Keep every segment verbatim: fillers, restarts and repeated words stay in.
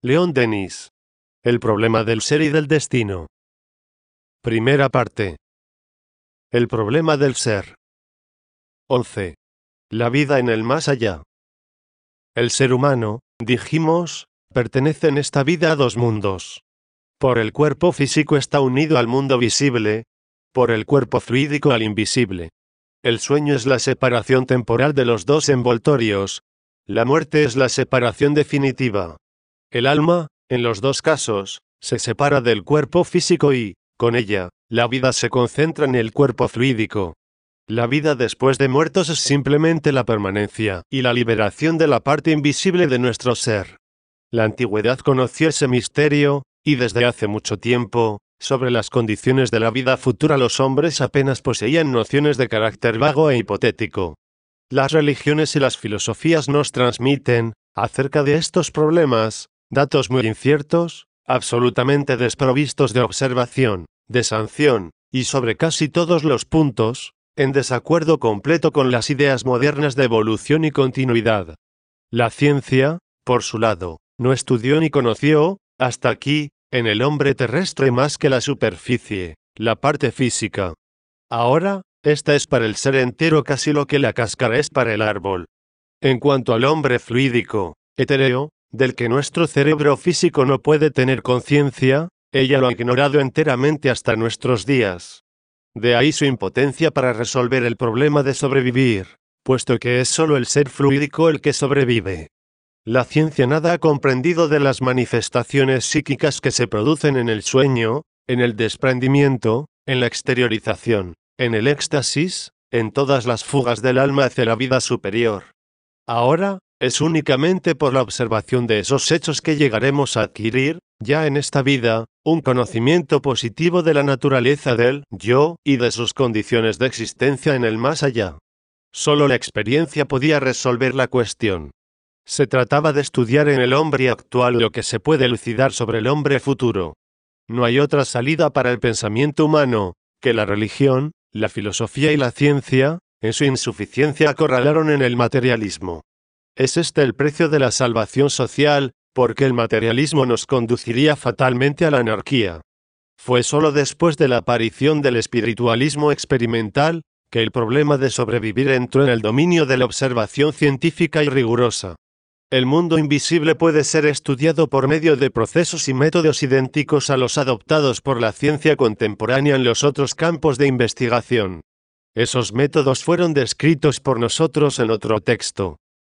León Denis. El problema del ser y del destino. Primera parte. El problema del ser. once. La vida en el más allá. El ser humano, dijimos, pertenece en esta vida a dos mundos. Por el cuerpo físico está unido al mundo visible, por el cuerpo fluídico al invisible. El sueño es la separación temporal de los dos envoltorios. La muerte es la separación definitiva. El alma, en los dos casos, se separa del cuerpo físico y, con ella, la vida se concentra en el cuerpo fluídico. La vida después de muertos es simplemente la permanencia y la liberación de la parte invisible de nuestro ser. La antigüedad conoció ese misterio, y desde hace mucho tiempo, sobre las condiciones de la vida futura los hombres apenas poseían nociones de carácter vago e hipotético. Las religiones y las filosofías nos transmiten, acerca de estos problemas, datos muy inciertos, absolutamente desprovistos de observación, de sanción, y sobre casi todos los puntos, en desacuerdo completo con las ideas modernas de evolución y continuidad. La ciencia, por su lado, no estudió ni conoció, hasta aquí, en el hombre terrestre más que la superficie, la parte física. Ahora, esta es para el ser entero casi lo que la cáscara es para el árbol. En cuanto al hombre fluídico, etéreo, del que nuestro cerebro físico no puede tener conciencia, ella lo ha ignorado enteramente hasta nuestros días. De ahí su impotencia para resolver el problema de sobrevivir, puesto que es solo el ser fluídico el que sobrevive. La ciencia nada ha comprendido de las manifestaciones psíquicas que se producen en el sueño, en el desprendimiento, en la exteriorización, en el éxtasis, en todas las fugas del alma hacia la vida superior. Ahora, es únicamente por la observación de esos hechos que llegaremos a adquirir, ya en esta vida, un conocimiento positivo de la naturaleza del yo y de sus condiciones de existencia en el más allá. Solo la experiencia podía resolver la cuestión. Se trataba de estudiar en el hombre actual lo que se puede elucidar sobre el hombre futuro. No hay otra salida para el pensamiento humano, que la religión, la filosofía y la ciencia, en su insuficiencia acorralaron en el materialismo. Es este el precio de la salvación social, porque el materialismo nos conduciría fatalmente a la anarquía. Fue solo después de la aparición del espiritualismo experimental, que el problema de sobrevivir entró en el dominio de la observación científica y rigurosa. El mundo invisible puede ser estudiado por medio de procesos y métodos idénticos a los adoptados por la ciencia contemporánea en los otros campos de investigación. Esos métodos fueron descritos por nosotros en otro texto.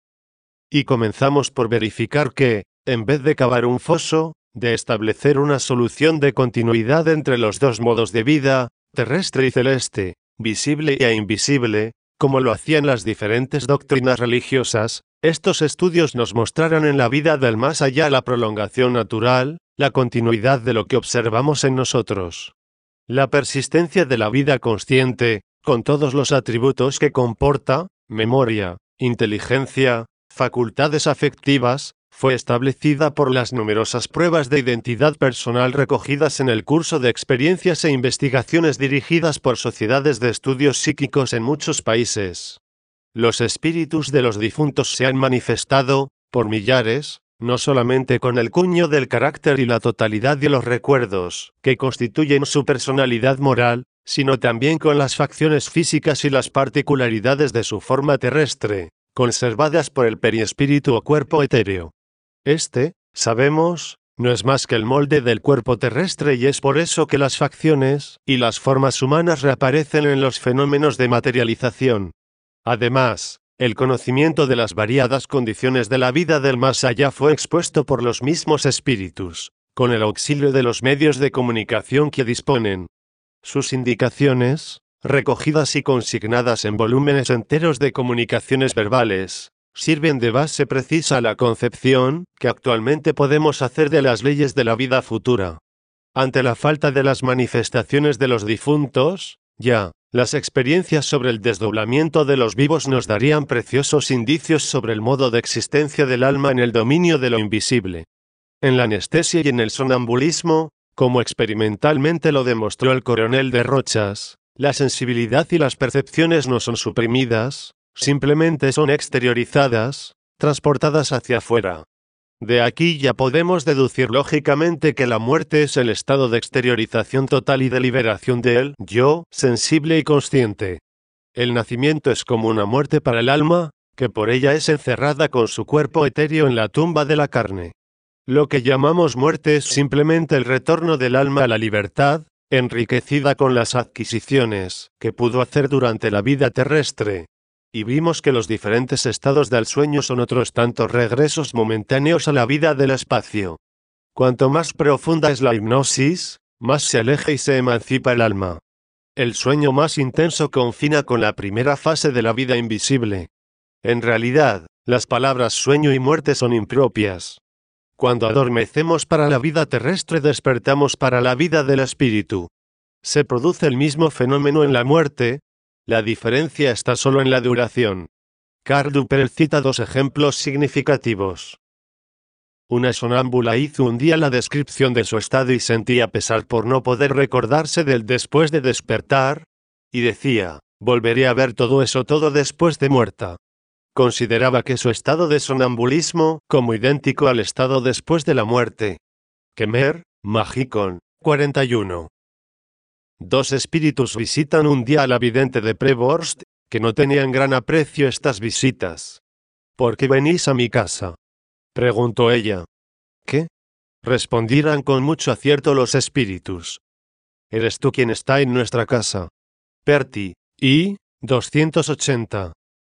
Y comenzamos por verificar que, en vez de cavar un foso, de establecer una solución de continuidad entre los dos modos de vida, terrestre y celeste, visible e invisible, como lo hacían las diferentes doctrinas religiosas, estos estudios nos mostraron en la vida del más allá la prolongación natural, la continuidad de lo que observamos en nosotros. La persistencia de la vida consciente, con todos los atributos que comporta, memoria, inteligencia, facultades afectivas, fue establecida por las numerosas pruebas de identidad personal recogidas en el curso de experiencias e investigaciones dirigidas por sociedades de estudios psíquicos en muchos países. Los espíritus de los difuntos se han manifestado, por millares, no solamente con el cuño del carácter y la totalidad de los recuerdos, que constituyen su personalidad moral, sino también con las facciones físicas y las particularidades de su forma terrestre, conservadas por el periespíritu o cuerpo etéreo. Este, sabemos, no es más que el molde del cuerpo terrestre y es por eso que las facciones y las formas humanas reaparecen en los fenómenos de materialización. Además, el conocimiento de las variadas condiciones de la vida del más allá fue expuesto por los mismos espíritus, con el auxilio de los medios de comunicación que disponen. Sus indicaciones, recogidas y consignadas en volúmenes enteros de comunicaciones verbales, sirven de base precisa a la concepción que actualmente podemos hacer de las leyes de la vida futura. Ante la falta de las manifestaciones de los difuntos, ya, las experiencias sobre el desdoblamiento de los vivos nos darían preciosos indicios sobre el modo de existencia del alma en el dominio de lo invisible. En la anestesia y en el sonambulismo, como experimentalmente lo demostró el coronel de Rochas, la sensibilidad y las percepciones no son suprimidas, simplemente son exteriorizadas, transportadas hacia afuera. De aquí ya podemos deducir lógicamente que la muerte es el estado de exteriorización total y de liberación del yo, sensible y consciente. El nacimiento es como una muerte para el alma, que por ella es encerrada con su cuerpo etéreo en la tumba de la carne. Lo que llamamos muerte es simplemente el retorno del alma a la libertad, enriquecida con las adquisiciones que pudo hacer durante la vida terrestre. Y vimos que los diferentes estados del sueño son otros tantos regresos momentáneos a la vida del espacio. Cuanto más profunda es la hipnosis, más se aleja y se emancipa el alma. El sueño más intenso confina con la primera fase de la vida invisible. En realidad, las palabras sueño y muerte son impropias. Cuando adormecemos para la vida terrestre, despertamos para la vida del espíritu. Se produce el mismo fenómeno en la muerte. La diferencia está solo en la duración. Karl Duper cita dos ejemplos significativos. Una sonámbula hizo un día la descripción de su estado y sentía pesar por no poder recordarse del después de despertar, y decía, volveré a ver todo eso todo después de muerta. Consideraba que su estado de sonambulismo, como idéntico al estado después de la muerte. Kemer, Magicon, cuarenta y uno. Dos espíritus visitan un día a la vidente de Prevorst, que no tenían gran aprecio estas visitas. ¿Por qué venís a mi casa?, preguntó ella. ¿Qué?, respondieron con mucho acierto los espíritus. Eres tú quien está en nuestra casa. Perti, I, doscientos ochenta.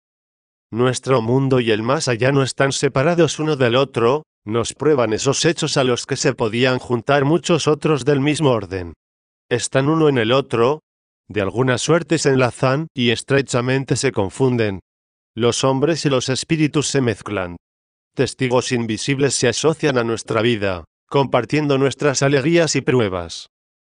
Nuestro mundo y el más allá no están separados uno del otro, nos prueban esos hechos a los que se podían juntar muchos otros del mismo orden. Están uno en el otro, de alguna suerte se enlazan y estrechamente se confunden. Los hombres y los espíritus se mezclan. Testigos invisibles se asocian a nuestra vida, compartiendo nuestras alegrías y pruebas.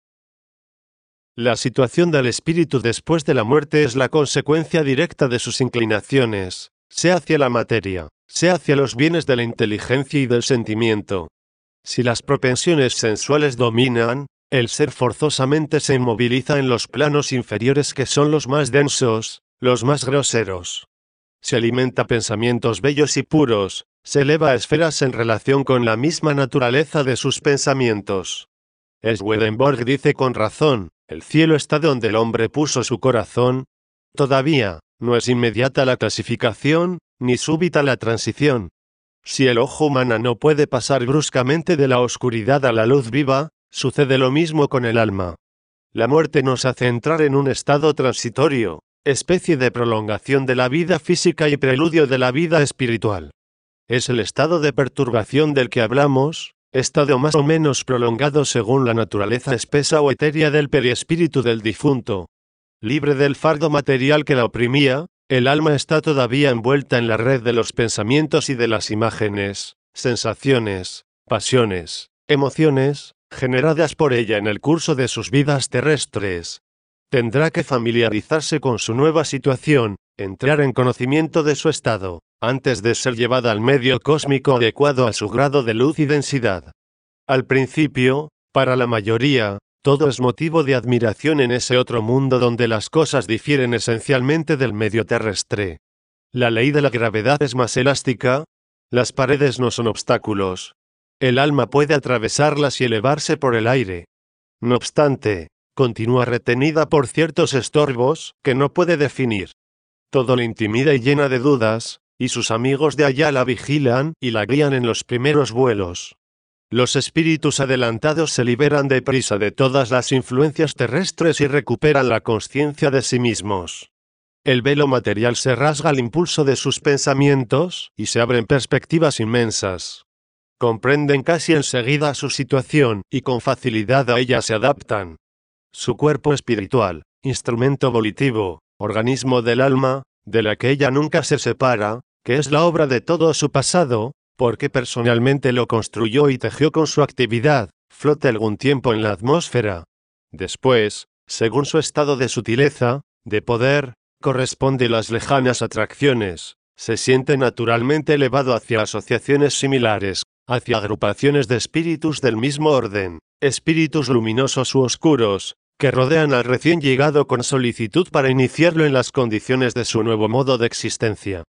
La situación del espíritu después de la muerte es la consecuencia directa de sus inclinaciones, sea hacia la materia, sea hacia los bienes de la inteligencia y del sentimiento. Si las propensiones sensuales dominan, el ser forzosamente se inmoviliza en los planos inferiores que son los más densos, los más groseros. Se alimenta pensamientos bellos y puros, se eleva a esferas en relación con la misma naturaleza de sus pensamientos. Swedenborg dice con razón, el cielo está donde el hombre puso su corazón. Todavía, no es inmediata la clasificación, ni súbita la transición. Si el ojo humano no puede pasar bruscamente de la oscuridad a la luz viva, sucede lo mismo con el alma. La muerte nos hace entrar en un estado transitorio, especie de prolongación de la vida física y preludio de la vida espiritual. Es el estado de perturbación del que hablamos, estado más o menos prolongado según la naturaleza espesa o etérea del periespíritu del difunto. Libre del fardo material que la oprimía, el alma está todavía envuelta en la red de los pensamientos y de las imágenes, sensaciones, pasiones, emociones, generadas por ella en el curso de sus vidas terrestres. Tendrá que familiarizarse con su nueva situación, entrar en conocimiento de su estado, antes de ser llevada al medio cósmico adecuado a su grado de luz y densidad. Al principio, para la mayoría, todo es motivo de admiración en ese otro mundo donde las cosas difieren esencialmente del medio terrestre. La ley de la gravedad es más elástica, las paredes no son obstáculos. El alma puede atravesarlas y elevarse por el aire. No obstante, continúa retenida por ciertos estorbos que no puede definir. Todo la intimida y llena de dudas, y sus amigos de allá la vigilan y la guían en los primeros vuelos. Los espíritus adelantados se liberan deprisa de todas las influencias terrestres y recuperan la conciencia de sí mismos. El velo material se rasga al impulso de sus pensamientos y se abren perspectivas inmensas. Comprenden casi enseguida su situación y con facilidad a ella se adaptan. Su cuerpo espiritual, instrumento volitivo, organismo del alma, de la que ella nunca se separa, que es la obra de todo su pasado, porque personalmente lo construyó y tejió con su actividad, flota algún tiempo en la atmósfera. Después, según su estado de sutileza, de poder, corresponde las lejanas atracciones, se siente naturalmente elevado hacia asociaciones similares, hacia agrupaciones de espíritus del mismo orden, espíritus luminosos u oscuros, que rodean al recién llegado con solicitud para iniciarlo en las condiciones de su nuevo modo de existencia.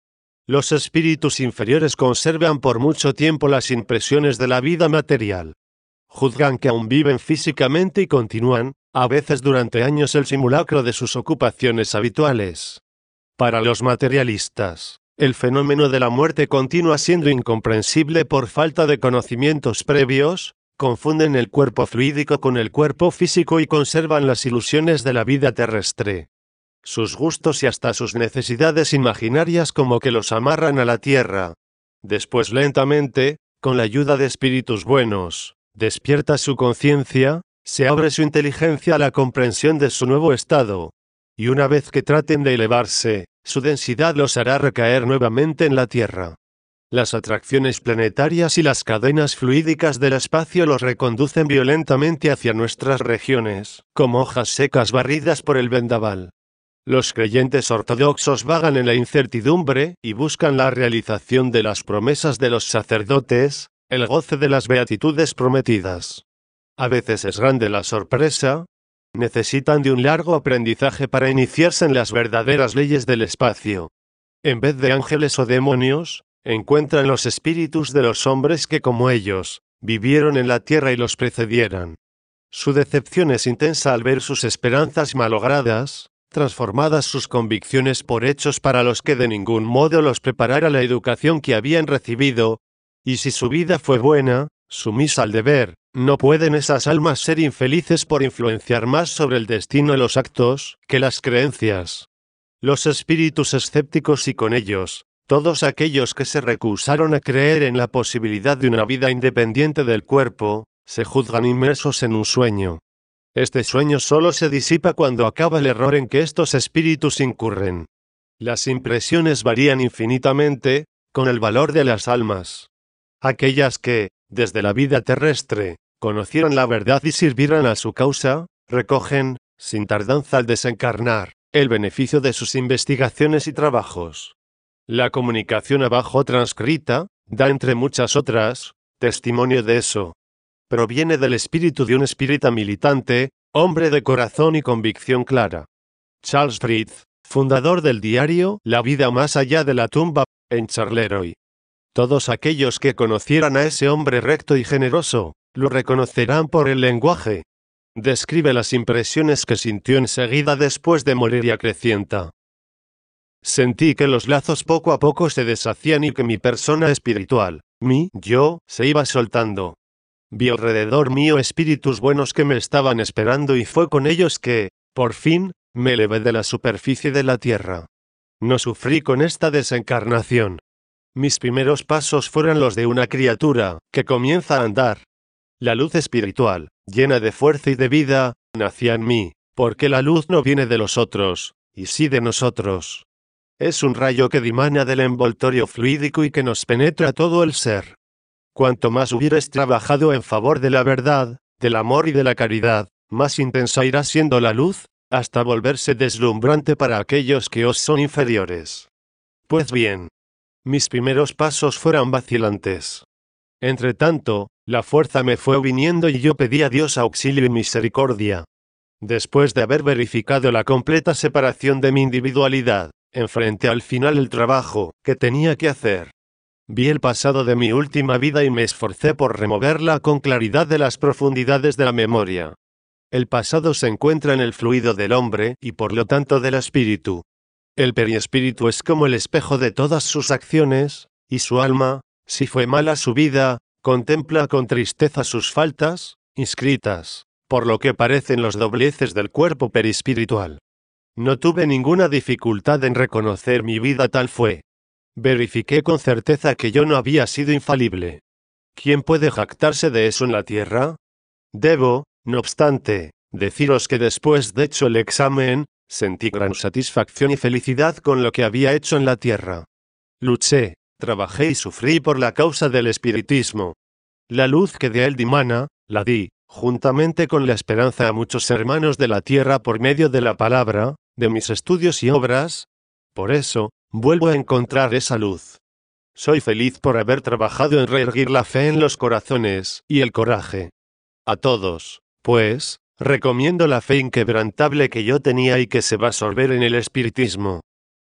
Los espíritus inferiores conservan por mucho tiempo las impresiones de la vida material. Juzgan que aún viven físicamente y continúan, a veces durante años, el simulacro de sus ocupaciones habituales. Para los materialistas, el fenómeno de la muerte continúa siendo incomprensible por falta de conocimientos previos, confunden el cuerpo fluídico con el cuerpo físico y conservan las ilusiones de la vida terrestre. Sus gustos y hasta sus necesidades imaginarias como que los amarran a la tierra. Después lentamente, con la ayuda de espíritus buenos, despierta su conciencia, se abre su inteligencia a la comprensión de su nuevo estado. Y una vez que traten de elevarse, su densidad los hará recaer nuevamente en la tierra. Las atracciones planetarias y las cadenas fluídicas del espacio los reconducen violentamente hacia nuestras regiones, como hojas secas barridas por el vendaval. Los creyentes ortodoxos vagan en la incertidumbre y buscan la realización de las promesas de los sacerdotes, el goce de las beatitudes prometidas. A veces es grande la sorpresa. Necesitan de un largo aprendizaje para iniciarse en las verdaderas leyes del espacio. En vez de ángeles o demonios, encuentran los espíritus de los hombres que, como ellos, vivieron en la tierra y los precedieran. Su decepción es intensa al ver sus esperanzas malogradas, transformadas sus convicciones por hechos para los que de ningún modo los preparara la educación que habían recibido, y si su vida fue buena, sumisa al deber, no pueden esas almas ser infelices por influenciar más sobre el destino de los actos que las creencias. Los espíritus escépticos y con ellos, todos aquellos que se rehusaron a creer en la posibilidad de una vida independiente del cuerpo, se juzgan inmersos en un sueño. Este sueño solo se disipa cuando acaba el error en que estos espíritus incurren. Las impresiones varían infinitamente, con el valor de las almas. Aquellas que, desde la vida terrestre, conocieron la verdad y sirvieron a su causa, recogen, sin tardanza al desencarnar, el beneficio de sus investigaciones y trabajos. La comunicación abajo transcrita, da entre muchas otras, testimonio de eso. Proviene del espíritu de un espírita militante, hombre de corazón y convicción clara. Charles Fried, fundador del diario La vida más allá de la tumba, en Charleroi. Todos aquellos que conocieran a ese hombre recto y generoso, lo reconocerán por el lenguaje. Describe las impresiones que sintió enseguida después de morir y acrecienta: sentí que los lazos poco a poco se deshacían y que mi persona espiritual, mi yo, se iba soltando. Vi alrededor mío espíritus buenos que me estaban esperando y fue con ellos que, por fin, me elevé de la superficie de la tierra. No sufrí con esta desencarnación. Mis primeros pasos fueron los de una criatura que comienza a andar. La luz espiritual, llena de fuerza y de vida, nacía en mí, porque la luz no viene de los otros, y sí de nosotros. Es un rayo que dimana del envoltorio fluídico y que nos penetra todo el ser. Cuanto más hubieres trabajado en favor de la verdad, del amor y de la caridad, más intensa irá siendo la luz, hasta volverse deslumbrante para aquellos que os son inferiores. Pues bien, mis primeros pasos fueron vacilantes. Entre tanto, la fuerza me fue viniendo y yo pedí a Dios auxilio y misericordia. Después de haber verificado la completa separación de mi individualidad, enfrenté al final el trabajo que tenía que hacer. Vi el pasado de mi última vida y me esforcé por removerla con claridad de las profundidades de la memoria. El pasado se encuentra en el fluido del hombre y por lo tanto del espíritu. El periespíritu es como el espejo de todas sus acciones, y su alma, si fue mala su vida, contempla con tristeza sus faltas, inscritas, por lo que parecen los dobleces del cuerpo perispiritual. No tuve ninguna dificultad en reconocer mi vida tal fue. Verifiqué con certeza que yo no había sido infalible. ¿Quién puede jactarse de eso en la tierra? Debo, no obstante, deciros que después de hecho el examen, sentí gran satisfacción y felicidad con lo que había hecho en la tierra. Luché, trabajé y sufrí por la causa del espiritismo. La luz que de él dimana, la di, juntamente con la esperanza a muchos hermanos de la tierra por medio de la palabra, de mis estudios y obras. Por eso, vuelvo a encontrar esa luz. Soy feliz por haber trabajado en reerguir la fe en los corazones y el coraje. A todos, pues, recomiendo la fe inquebrantable que yo tenía y que se va a absorber en el espiritismo.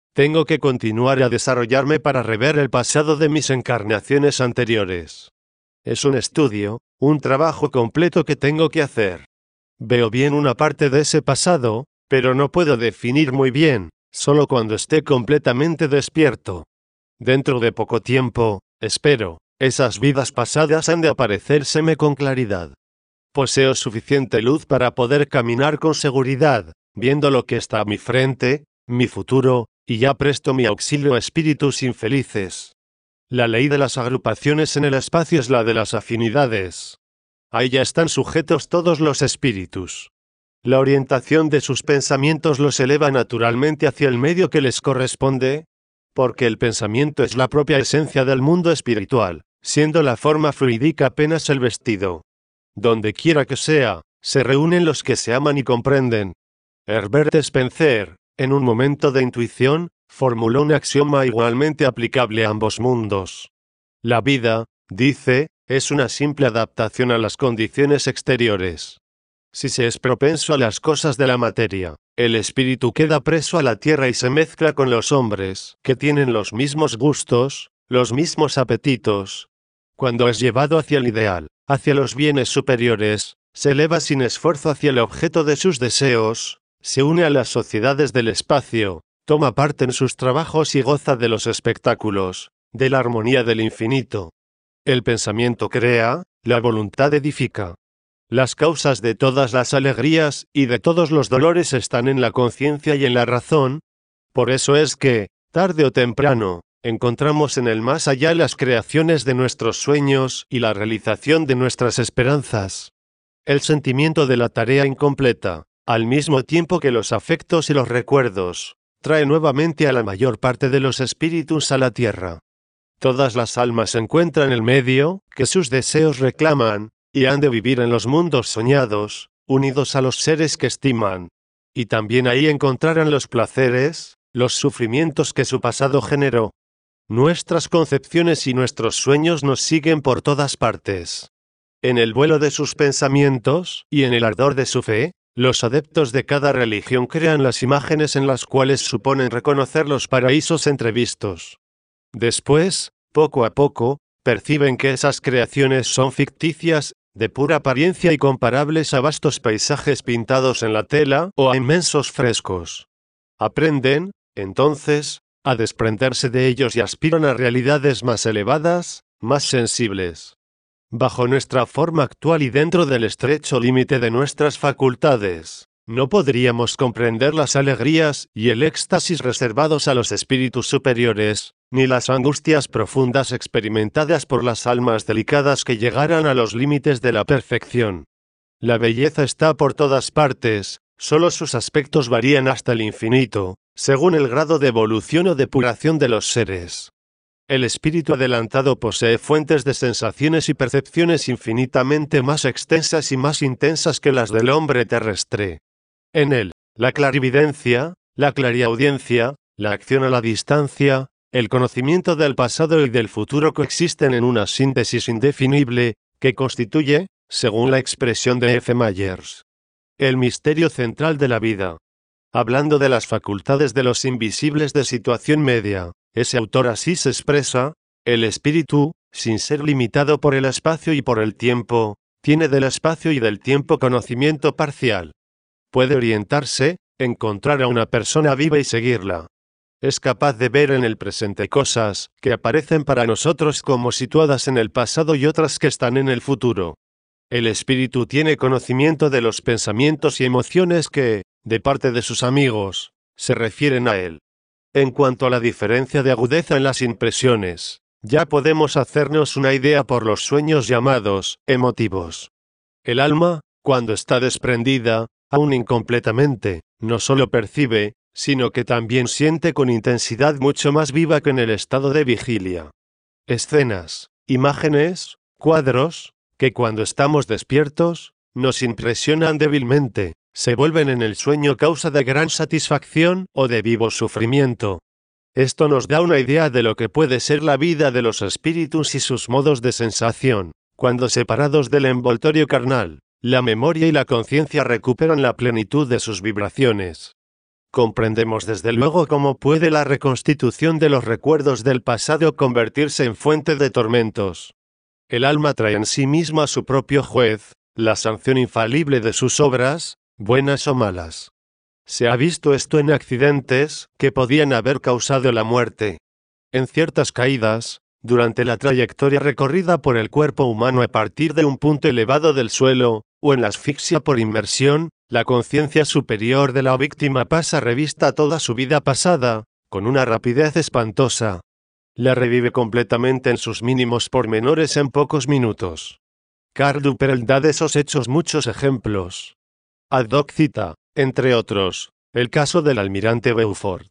Tengo que continuar a desarrollarme para rever el pasado de mis encarnaciones anteriores. Es un estudio, un trabajo completo que tengo que hacer. Veo bien una parte de ese pasado, pero no puedo definir muy bien, solo cuando esté completamente despierto. Dentro de poco tiempo, espero, esas vidas pasadas han de aparecérseme con claridad. Poseo suficiente luz para poder caminar con seguridad, viendo lo que está a mi frente, mi futuro, y ya presto mi auxilio a espíritus infelices. La ley de las agrupaciones en el espacio es la de las afinidades. Ahí ya están sujetos todos los espíritus. La orientación de sus pensamientos los eleva naturalmente hacia el medio que les corresponde, porque el pensamiento es la propia esencia del mundo espiritual, siendo la forma fluídica apenas el vestido. Donde quiera que sea, se reúnen los que se aman y comprenden. Herbert Spencer, en un momento de intuición, formuló un axioma igualmente aplicable a ambos mundos. La vida, dice, es una simple adaptación a las condiciones exteriores. Si se es propenso a las cosas de la materia, el espíritu queda preso a la tierra y se mezcla con los hombres, que tienen los mismos gustos, los mismos apetitos. Cuando es llevado hacia el ideal, hacia los bienes superiores, se eleva sin esfuerzo hacia el objeto de sus deseos, se une a las sociedades del espacio, toma parte en sus trabajos y goza de los espectáculos, de la armonía del infinito. El pensamiento crea, la voluntad edifica. Las causas de todas las alegrías y de todos los dolores están en la conciencia y en la razón. Por eso es que, tarde o temprano, encontramos en el más allá las creaciones de nuestros sueños y la realización de nuestras esperanzas. El sentimiento de la tarea incompleta, al mismo tiempo que los afectos y los recuerdos, trae nuevamente a la mayor parte de los espíritus a la tierra. Todas las almas encuentran el medio que sus deseos reclaman, y han de vivir en los mundos soñados, unidos a los seres que estiman. Y también ahí encontrarán los placeres, los sufrimientos que su pasado generó. Nuestras concepciones y nuestros sueños nos siguen por todas partes. En el vuelo de sus pensamientos, y en el ardor de su fe, los adeptos de cada religión crean las imágenes en las cuales suponen reconocer los paraísos entrevistos. Después, poco a poco, perciben que esas creaciones son ficticias, de pura apariencia y comparables a vastos paisajes pintados en la tela o a inmensos frescos. Aprenden, entonces, a desprenderse de ellos y aspiran a realidades más elevadas, más sensibles. Bajo nuestra forma actual y dentro del estrecho límite de nuestras facultades, no podríamos comprender las alegrías y el éxtasis reservados a los espíritus superiores, ni las angustias profundas experimentadas por las almas delicadas que llegaran a los límites de la perfección. La belleza está por todas partes, solo sus aspectos varían hasta el infinito, según el grado de evolución o depuración de los seres. El espíritu adelantado posee fuentes de sensaciones y percepciones infinitamente más extensas y más intensas que las del hombre terrestre. En él, la clarividencia, la clariaudiencia, la acción a la distancia, el conocimiento del pasado y del futuro coexisten en una síntesis indefinible, que constituye, según la expresión de F. Myers, el misterio central de la vida. Hablando de las facultades de los invisibles de situación media, ese autor así se expresa: el espíritu, sin ser limitado por el espacio y por el tiempo, tiene del espacio y del tiempo conocimiento parcial. Puede orientarse, encontrar a una persona viva y seguirla. Es capaz de ver en el presente cosas que aparecen para nosotros como situadas en el pasado y otras que están en el futuro. El espíritu tiene conocimiento de los pensamientos y emociones que, de parte de sus amigos, se refieren a él. En cuanto a la diferencia de agudeza en las impresiones, ya podemos hacernos una idea por los sueños llamados emotivos. El alma, cuando está desprendida, aún incompletamente, no solo percibe, sino que también siente con intensidad mucho más viva que en el estado de vigilia. Escenas, imágenes, cuadros, que cuando estamos despiertos, nos impresionan débilmente, se vuelven en el sueño causa de gran satisfacción o de vivo sufrimiento. Esto nos da una idea de lo que puede ser la vida de los espíritus y sus modos de sensación, cuando separados del envoltorio carnal, la memoria y la conciencia recuperan la plenitud de sus vibraciones. comprendemos desde luego cómo puede la reconstitución de los recuerdos del pasado convertirse en fuente de tormentos. El alma trae en sí misma a su propio juez, la sanción infalible de sus obras, buenas o malas. Se ha visto esto en accidentes que podían haber causado la muerte. En ciertas caídas, durante la trayectoria recorrida por el cuerpo humano a partir de un punto elevado del suelo, o en la asfixia por inmersión, la conciencia superior de la víctima pasa revista a toda su vida pasada, con una rapidez espantosa. La revive completamente en sus mínimos pormenores en pocos minutos. Karl Duperel da de esos hechos muchos ejemplos. Ad hoc cita, entre otros, el caso del almirante Beaufort.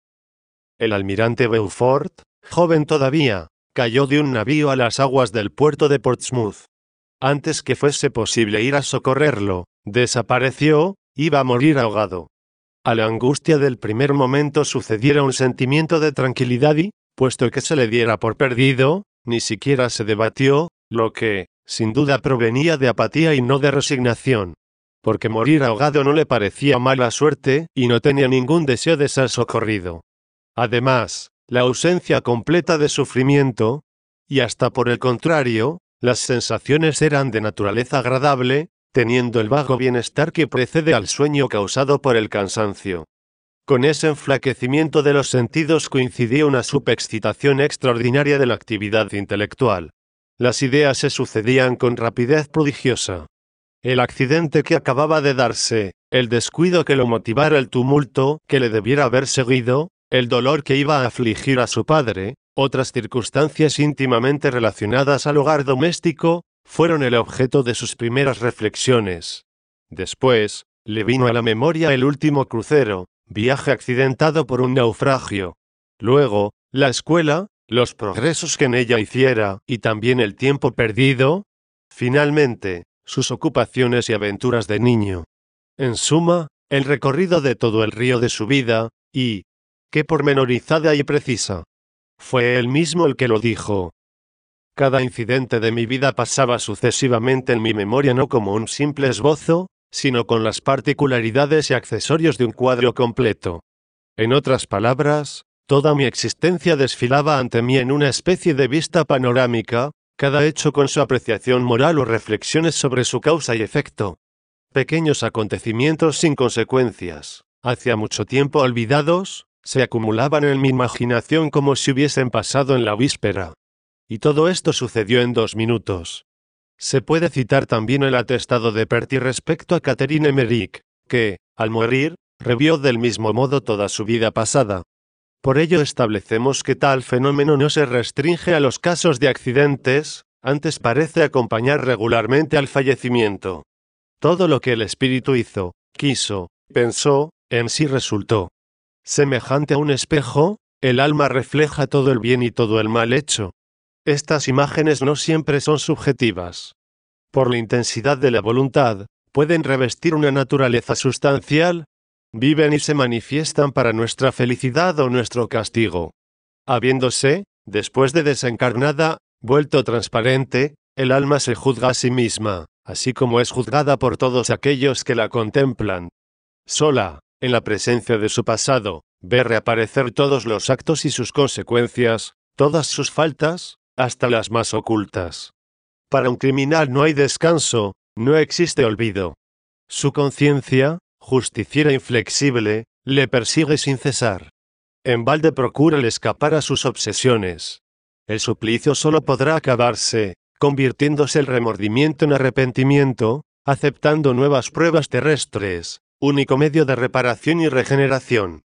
El almirante Beaufort, joven todavía, cayó de un navío a las aguas del puerto de Portsmouth. Antes que fuese posible ir a socorrerlo, desapareció, iba a morir ahogado. A la angustia del primer momento sucediera un sentimiento de tranquilidad y, puesto que se le diera por perdido, ni siquiera se debatió, lo que, sin duda provenía de apatía y no de resignación. Porque morir ahogado no le parecía mala suerte, y no tenía ningún deseo de ser socorrido. Además, la ausencia completa de sufrimiento, y hasta por el contrario, las sensaciones eran de naturaleza agradable, teniendo el vago bienestar que precede al sueño causado por el cansancio. Con ese enflaquecimiento de los sentidos coincidía una subexcitación extraordinaria de la actividad intelectual. Las ideas se sucedían con rapidez prodigiosa. El accidente que acababa de darse, el descuido que lo motivara, el tumulto que le debiera haber seguido, el dolor que iba a afligir a su padre, otras circunstancias íntimamente relacionadas al hogar doméstico, fueron el objeto de sus primeras reflexiones. Después, le vino a la memoria el último crucero, viaje accidentado por un naufragio. Luego, la escuela, los progresos que en ella hiciera, y también el tiempo perdido. Finalmente, sus ocupaciones y aventuras de niño. En suma, el recorrido de todo el río de su vida, y, qué pormenorizada y precisa. Fue él mismo el que lo dijo. Cada incidente de mi vida pasaba sucesivamente en mi memoria no como un simple esbozo, sino con las particularidades y accesorios de un cuadro completo. En otras palabras, toda mi existencia desfilaba ante mí en una especie de vista panorámica, cada hecho con su apreciación moral o reflexiones sobre su causa y efecto. Pequeños acontecimientos sin consecuencias, hacía mucho tiempo olvidados, se acumulaban en mi imaginación como si hubiesen pasado en la víspera. Y todo esto sucedió en dos minutos. Se puede citar también el atestado de Perty respecto a Catherine Emmerich, que, al morir, revivió del mismo modo toda su vida pasada. Por ello establecemos que tal fenómeno no se restringe a los casos de accidentes, antes parece acompañar regularmente al fallecimiento. Todo lo que el espíritu hizo, quiso, pensó, en sí resultó. Semejante a un espejo, el alma refleja todo el bien y todo el mal hecho. Estas imágenes no siempre son subjetivas. Por la intensidad de la voluntad, pueden revestir una naturaleza sustancial, viven y se manifiestan para nuestra felicidad o nuestro castigo. Habiéndose, después de desencarnada, vuelto transparente, el alma se juzga a sí misma, así como es juzgada por todos aquellos que la contemplan. Sola, en la presencia de su pasado, ve reaparecer todos los actos y sus consecuencias, todas sus faltas, hasta las más ocultas. Para un criminal no hay descanso, no existe olvido. Su conciencia, justiciera inflexible, le persigue sin cesar. En balde procura el escapar a sus obsesiones. El suplicio solo podrá acabarse, convirtiéndose el remordimiento en arrepentimiento, aceptando nuevas pruebas terrestres, único medio de reparación y regeneración.